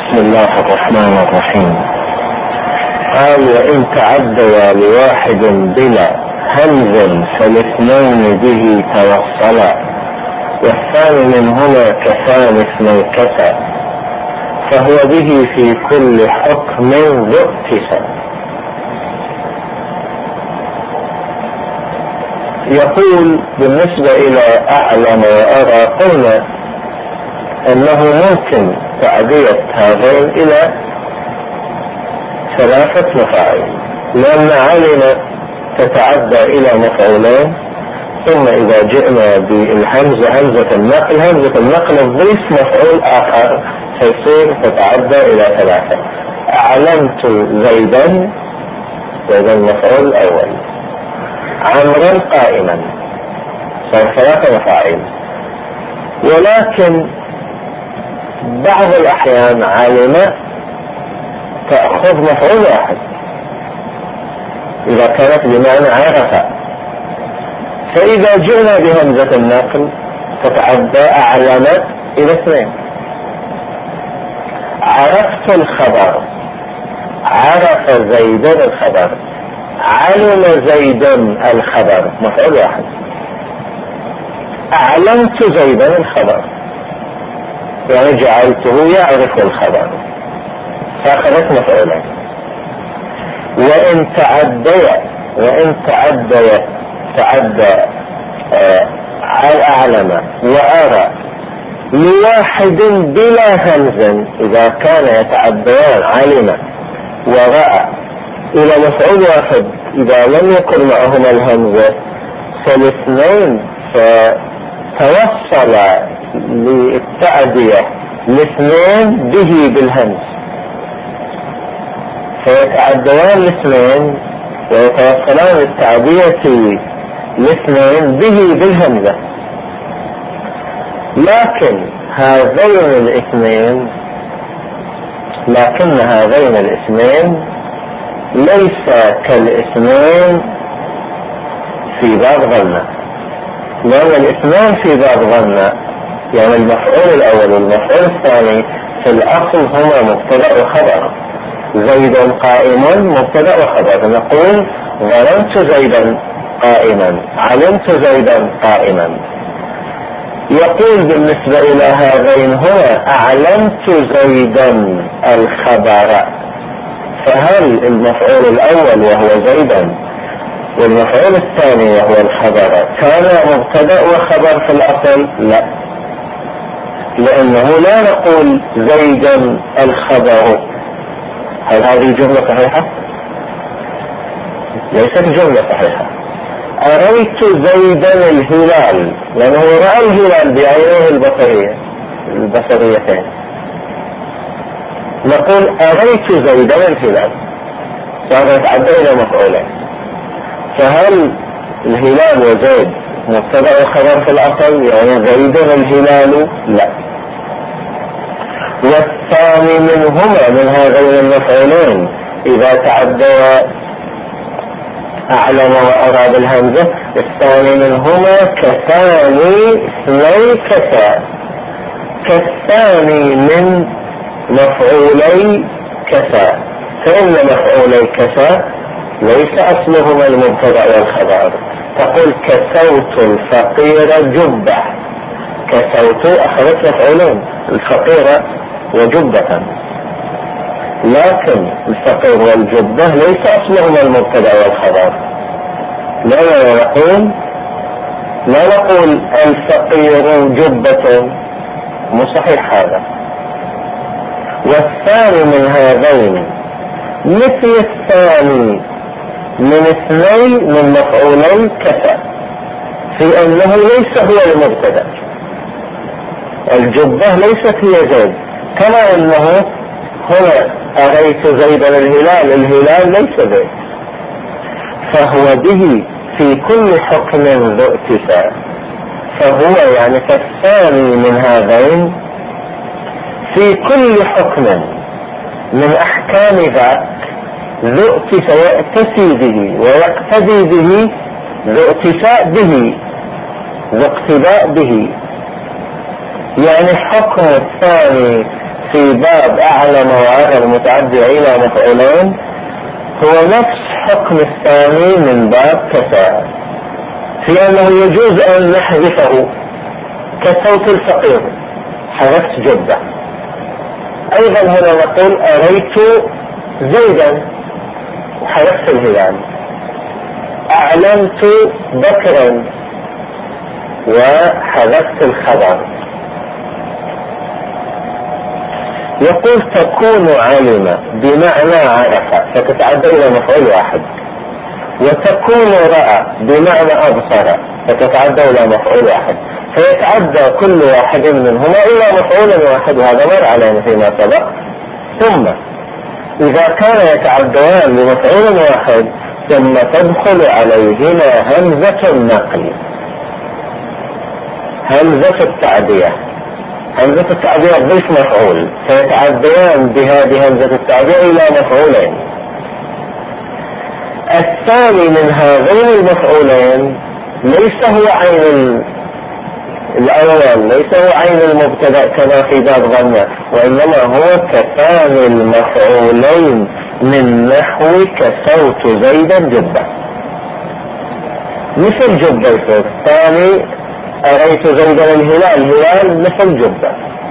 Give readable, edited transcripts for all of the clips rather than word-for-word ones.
بسم الله الرحمن الرحيم. قال: وإن تعديا لواحد بلا همز فالاثنين به توصلا، والثاني منهما كثان اثني كسى، فهو به في كل حكم ذو اتسى. يقول: بالنسبة إلى أعلم وأرى، قلنا أنه ممكن تعدية هذين إلى ثلاثة مفاعيل، لأن علم تتعدى إلى مفعولين، ثم إذا جئنا بالهمزة همزة النقل تضيف مفعول آخر فيصير تتعدى إلى ثلاثة. أعلمت زيدا، هذا المفعول الأول. عمرا قائما، صار ثلاثة مفاعيل. ولكن بعض الأحيان علم تأخذ مفعول واحد إذا كانت بمعنى عرف، فإذا جئنا بهمزة النقل تتعدى أعلم إلى اثنين. عرفت الخبر، عرف زيدا الخبر، علم زيدا الخبر، مفعول واحد. أعلمت زيدا الخبر، يعني جعلته يعرف الخبر، فأخذت مفعولين. وإن تعدى على أعلم وأرى لواحد بلا همز، إذا كان يتعديان علم ورأى إلى مفعول واحد إذا لم يكن معهما الهمزة، فالاثنين فتوصل للتعدية الاثنين به بالهمز، فيتعديان الاثنين ويتوصلان للتعدية الاثنين به بالهمزة. لكن هذين الاثنين ليس كالاثنين في باب غنى، لأن الاثنين في باب غنى يعني المفعول الأول والمفعول الثاني في الأصل هما مبتدأ وخبر. زيد قائم مبتدأ وخبر، نقول ظننت زيدا قائما، علمت زيدا قائما. يقول بالنسبة إلى هذين هنا أعلمت زيدا الخبر، فهل المفعول الأول وهو زيدا والمفعول الثاني وهو الخبر كان مبتدأ وخبر في الأصل؟ لا، لأنه لا نقول زيدا الخبر. هل هذه جملة صحيحة؟ ليست جملة صحيحة. أريت زيدا الهلال، لأنه رأى الهلال بعينيه البصريتين. نقول أريت زيدا الهلال، وهذا يتعدى إلى مفعولين. فهل الهلال وزيد مبتدأ وخبر في الأصل يعني زيدا الهلال؟ لا. والثاني منهما من هذين المفعولين إذا تعدى أعلم وأرى بالهمزة، الثاني منهما كثاني اثني كسى، كالثاني من مفعولي كسى، فإن مفعولي كسى ليس أصلهما المبتدأ والخبر. تقول كسوت الفقير جبة، كسوت أخذت مفعولين، الفقير وجبة، لكن الفقير والجبة ليس أصلهما المبتدأ والخبر. لا نقول الفقير جبة، مو صحيح هذا. والثاني من هذين مثل الثاني من اثنين من مفعولي كسى، في أنه ليس هو المبتدأ، الجبة ليست هي زيد، كما أنه هنا أريت زيدا الهلال، الهلال ليس زيد، فهو به في كل حكم ذو اتساع. فهو يعني كالثاني من هذين في كل حكم من أحكام ذاك ذو اتساع يأتسي به ويقتدي به، ذو اتساع به، ذو اقتداء به. يعني حكم الثاني في باب أعلم وأرى المتعدي إلى مفعولين هو نفس حكم الثاني من باب كسى، في أنه يجوز أن نحذفه كصوت الفقير، حذفت جبة. أيضا هنا نقول أريت زيدا وحذفت الهلال، أعلمت بكرا وحذفت الخبر. يقول تكون علم بمعنى عرف فتتعدى إلى مفعول واحد، وتكون رأى بمعنى أبصر فتتعدى إلى مفعول واحد، فيتعدى كل واحد منهما إلى مفعول واحد، وهذا مر علينا فيما سبق. ثم إذا كان يتعديان لمفعول واحد ثم تدخل عليهما همزة النقل، همزة التعدية. همزة التعدية ضيف مفعول، فيتعديان بهذه همزة التعدية إلى مفعولين. الثاني من هذين المفعولين ليس هو عين الأول، ليس هو عين المبتدأ كما في باب ضمة، وإنما هو كثاني المفعولين من نحو كسوت زيدا جبة. مثل جبة يصير الثاني أريت زيدا الهلال، الهلال مثل جبة.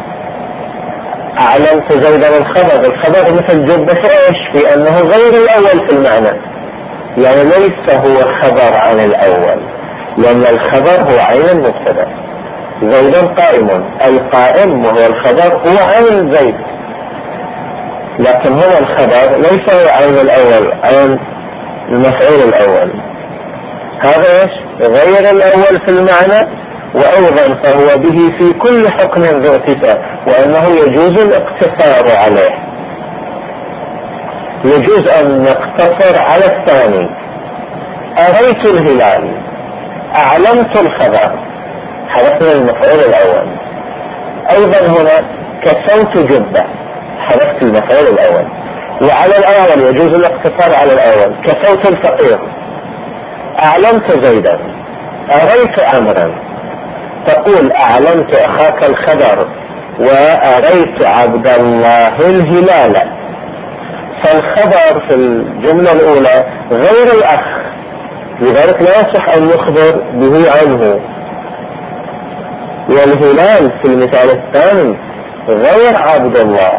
أعلمت زيدا الخبر، الخبر مثل جبة في إيش؟ في أنه غير الأول في المعنى، يعني ليس هو خبر عن الأول، لأن الخبر هو عين المبتدأ. زيدا قائم، القائم وهو الخبر هو عين زيد، لكن هنا الخبر ليس هو عين الأول، عين المفعول الأول. هذا إيش؟ غير الأول في المعنى، وأيضا فهو به في كل حكم ذو اتساع، وأنه يجوز الاقتصار عليه. يجوز أن نقتصر على الثاني. أريت الهلال، أعلمت الخبر، حذفنا المفعول الأول. أيضا هنا كسوت جبة، حذفت المفعول الأول. وعلى الأول يجوز الاقتصار على الأول، كسوت الفقير، أعلمت زيدا، أريت عمرا. تقول أعلمت أخاك الخبر وأريت عبد الله الهلال، فالخبر في الجملة الأولى غير الأخ، لذلك لا يصح أن نخبر به عنه. والهلال في المثال الثاني غير عبد الله،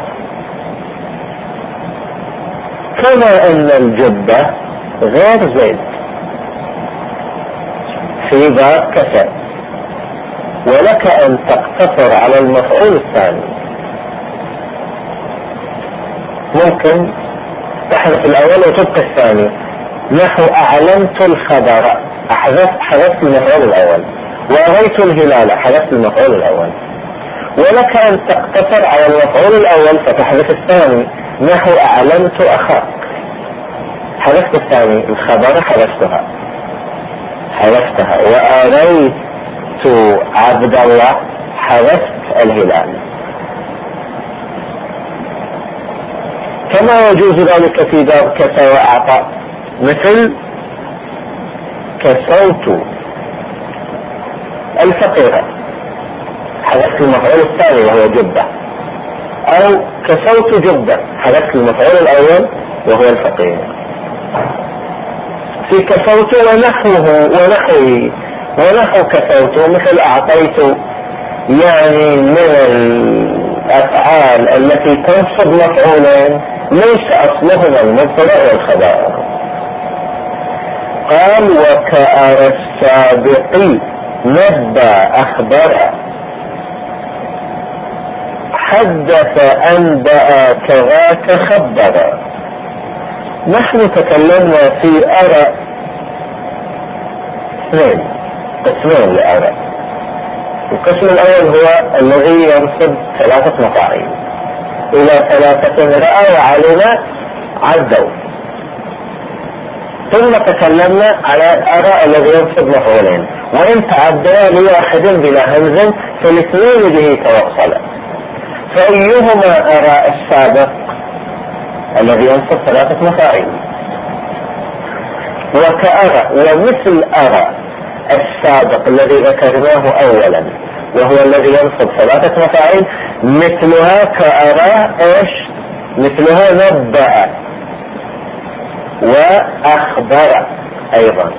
كما أن الجبة غير زيد في باب كسر. ولك أن تقتصر على المفعول الثاني، ممكن تحذف الأول وتبقى الثاني، نحو أعلمت الخبر، حذفت المفعول الأول، وأريت الهلال، حذفت المفعول الأول. ولك أن تقتصر على المفعول الأول فتحذف الثاني، نحو أعلمت أخاك، حذفت الثاني، الخبر حذفتها، وأريت عبد الله، حذفت الهلال. كما يجوز ذلك في باب كسى وأعطى، مثل كسوت الفقيرة، حذفت المفعول الثاني وهو جبة، أو كسوت جبة، حذفت المفعول الأول وهو الفقير. في كسوت ونحوه ونحو كسوت، مثل أعطيت، يعني من الأفعال التي تنصب مفعولين ليس أصلهما المبتدأ والخبر. قال وكأرى السابق نبى أخبر، حدث أنبأ كذاك خبر. نحن تكلمنا في أرى قسمين لأرى. القسم الأول هو الذي ينصب 3 مفاعيل، إلى 3 رأى وعلم عدوا. ثم تكلمنا على أرى الذي ينصب مفعولين، وإن تعدى لواحد بلا همز فالاثنين به توصلا، فأيهما أرى السابق الذي ينصب 3 مفاعيل، وكأرى ومثل أرى السابق الذي ذكرناه أولا وهو الذي ينصب 3 مفاعيل، مثلها كأرى ايش؟ مثلها نبأ وأخبر أيضا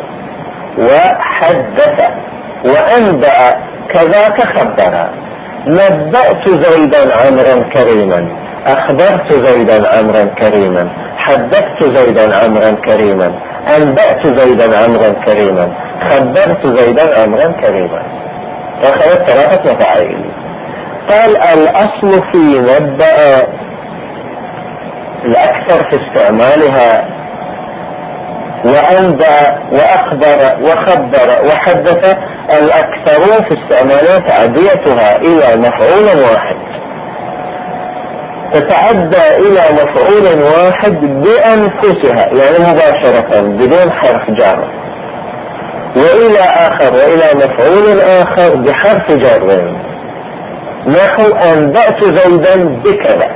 وحدث وأنبأ كذاك خبر. نبأت زيدا عمرا كريما، أخبرت زيدا عمرا كريما، حدثت زيدا عمرا كريما، أنبأت زيدا عمرا كريما، خبرت زيدا عمرا كريما. أخذت 3 مفاعيل. قال الأصل في نبأ الأكثر في استعمالها وأنبأ وأخبر وخبر وحدث، الأكثرون في استعمالها تعديتها إلى مفعول واحد، تتعدى إلى مفعول واحد بأنفسها يعني مباشرة بدون حرف جر، وإلى آخر وإلى مفعول آخر بحرف جر، نحو أنبأت زيدا بكذا.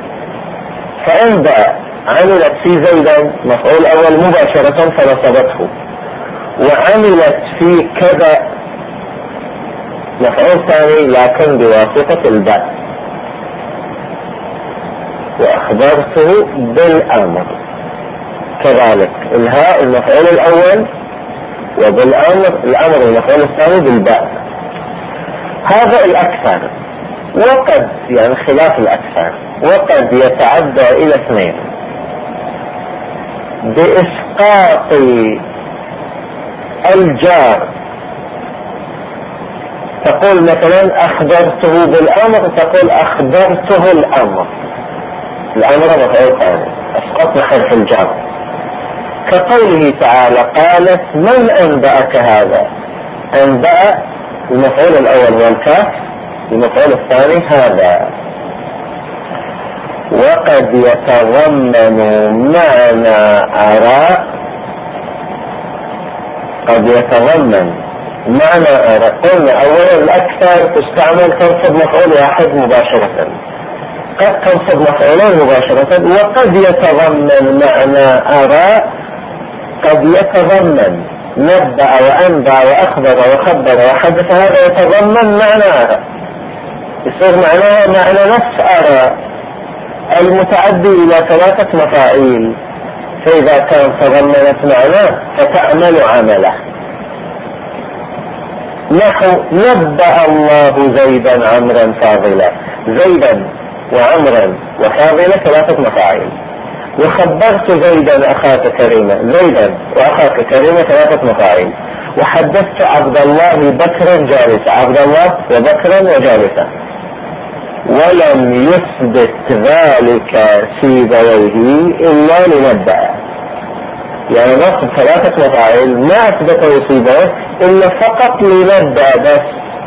فأنبأ عملت في زيدا مفعول أول مباشرة فنصبته، وعملت في كذا مفعول ثاني لكن بواسطة الباء، وأخبرته بالأمر كذلك، الهاء المفعول الأول وبالأمر الأمر المفعول الثاني بالباء. هذا الأكثر، وقد يعني خلاف الأكثر، وقد يتعدى إلى 2 بإسقاط الجار. تقول مثلا أخبرته بالأمر، تقول أخبرته الأمر، الأمر مفعول ثاني، أسقطنا حرف الجار. كقوله تعالى قالت من أنبأك هذا؟ أنبأ المفعول الأول والكاف، المفعول الثاني هذا. وقد يتضمن معنى أرى، قد يتضمن معنى أرى. قلنا أولا الأكثر تستعمل تنصب مفعول واحد مباشرة، قد تنصب مفعولين مباشرة. وقد يتضمن معنى أرى، قد يتضمن نبأ وأنبأ وأخبر وخبر وحدث، هذا يتضمن معنى أرى، يصير معناها معنى نفس أرى المتعدي إلى 3 مفاعيل. فإذا كان تضمنت معناه فتعمل عمله، نحو نبأ الله زيدا عمرا فاضلا، زيدا وعمرا وفاضلا 3 مفاعيل. وخبرت زيدا أخاك كريما، زيدا وأخاك كريما 3 مفاعيل. وحدثت عبد الله بكرا جالسا، عبد الله وبكرا وجالسا. ولم يثبت ذلك سيبويه إلا لنبأ، يعني نصب 3 مفاعيل ما أثبته سيبويه إلا فقط لنبأ بس،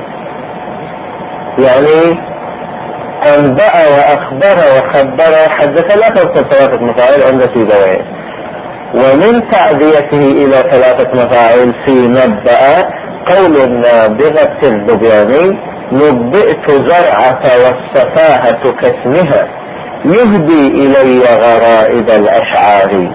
يعني أنبأ وأخبر وخبر وحدث لا تنصب 3 مفاعيل عند سيبويه. ومن تعديته إلى 3 مفاعيل في نبأ قول النابغة الذبياني نبئت زرعة والسفاهة كاسمها يهدي إلي غرائب الأشعار.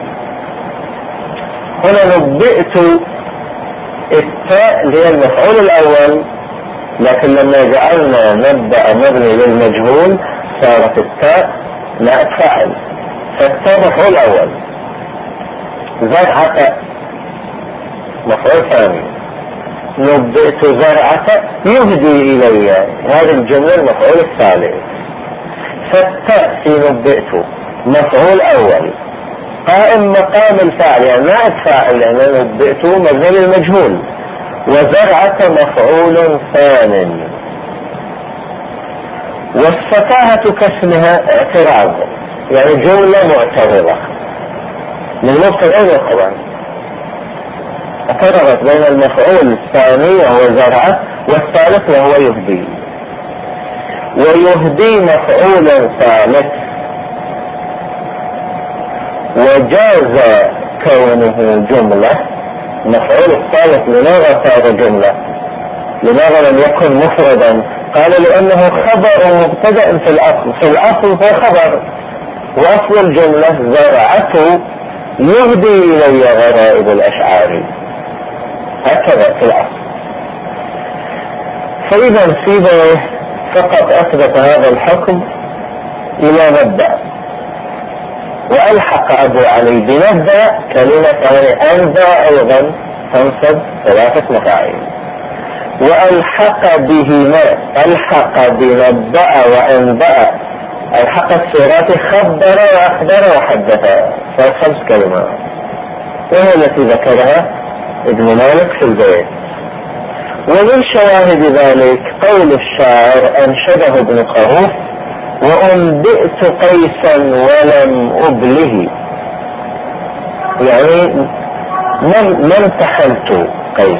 هنا نبئت التاء هي المفعول الأول، لكن لما جعلنا نبأ مبني للمجهول صارت التاء نائب فاعل، فالتاء مفعول أول، زرعة مفعول ثاني، نبئت زرعة يهدي إلي، هذه الجملة المفعول الثالث. فالتاء في نبئت مفعول أول قائم مقام الفاعل يعني نائب فاعل، لأن نبئت مبني للمجهول. وزرعة مفعول ثان. والسفاهة كاسمها اعتراض، يعني جملة معترضة من مبتدأ وخبر، اعترضت بين المفعول الثاني وهو زرعة والثالث وهو يهدي. ويهدي مفعول ثالث، وجاز كونه جملة. مفعول الثالث لماذا صار جملة؟ لماذا لم يكن مفردا؟ قال لأنه خبر مبتدأ في الأصل، في الأصل هو خبر، وأصل الجملة زرعته يهدي إلي غرائب الأشعار، هكذا في الأصل. فإذا سيبويه فقط أثبت هذا الحكم إلى مبدأ، وألحق أبو علي بمبدأ كلمة أنبأ أيضا تنصب 3 مفاعيل، وألحق بمبدأ وأنبأ، ألحق الصيغات خبر وأخبر وحدث، صار 5 كلمات، وهي التي ذكرها ابن مالك في البيت. ومن شواهد ذلك قول الشاعر أنشده ابن قروف: وأنبئت قيسا ولم أبله، يعني من امتحنت قيس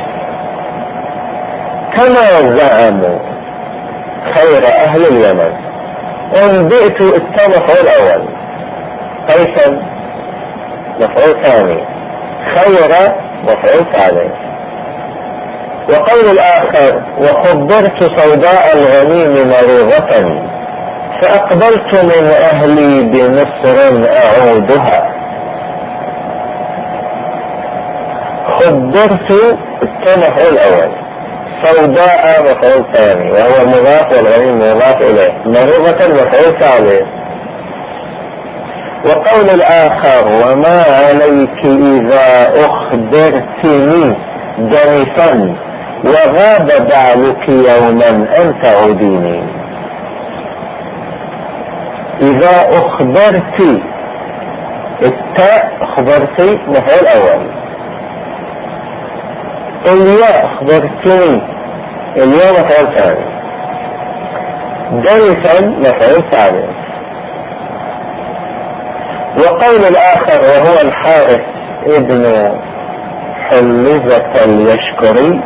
كما زعموا خير أهل اليمن. أنبئت مفعول أول، قيسا مفعول ثاني، خير مفعول ثالث. وقول الآخر: وخبرت سوداء الغنيم مريضة فأقبلت من أهلي بمصر أعودها. خبرت مفعول أول، سوداء مفعول ثاني وهو مضاف والغنيم مضاف إليه، مريضة مفعول ثالث. وقول الآخر: وما عليك إذا أخبرتني جنفا وغاب بعلك يوما أن تعوديني. إذا أخبرت، التاء أخبرتي مفعول أول، الياء أخبرتني، الياء مفعول ثاني، جنفا مفعول ثالث. وقول الآخر وهو الحارث ابن حلزة اليشكري: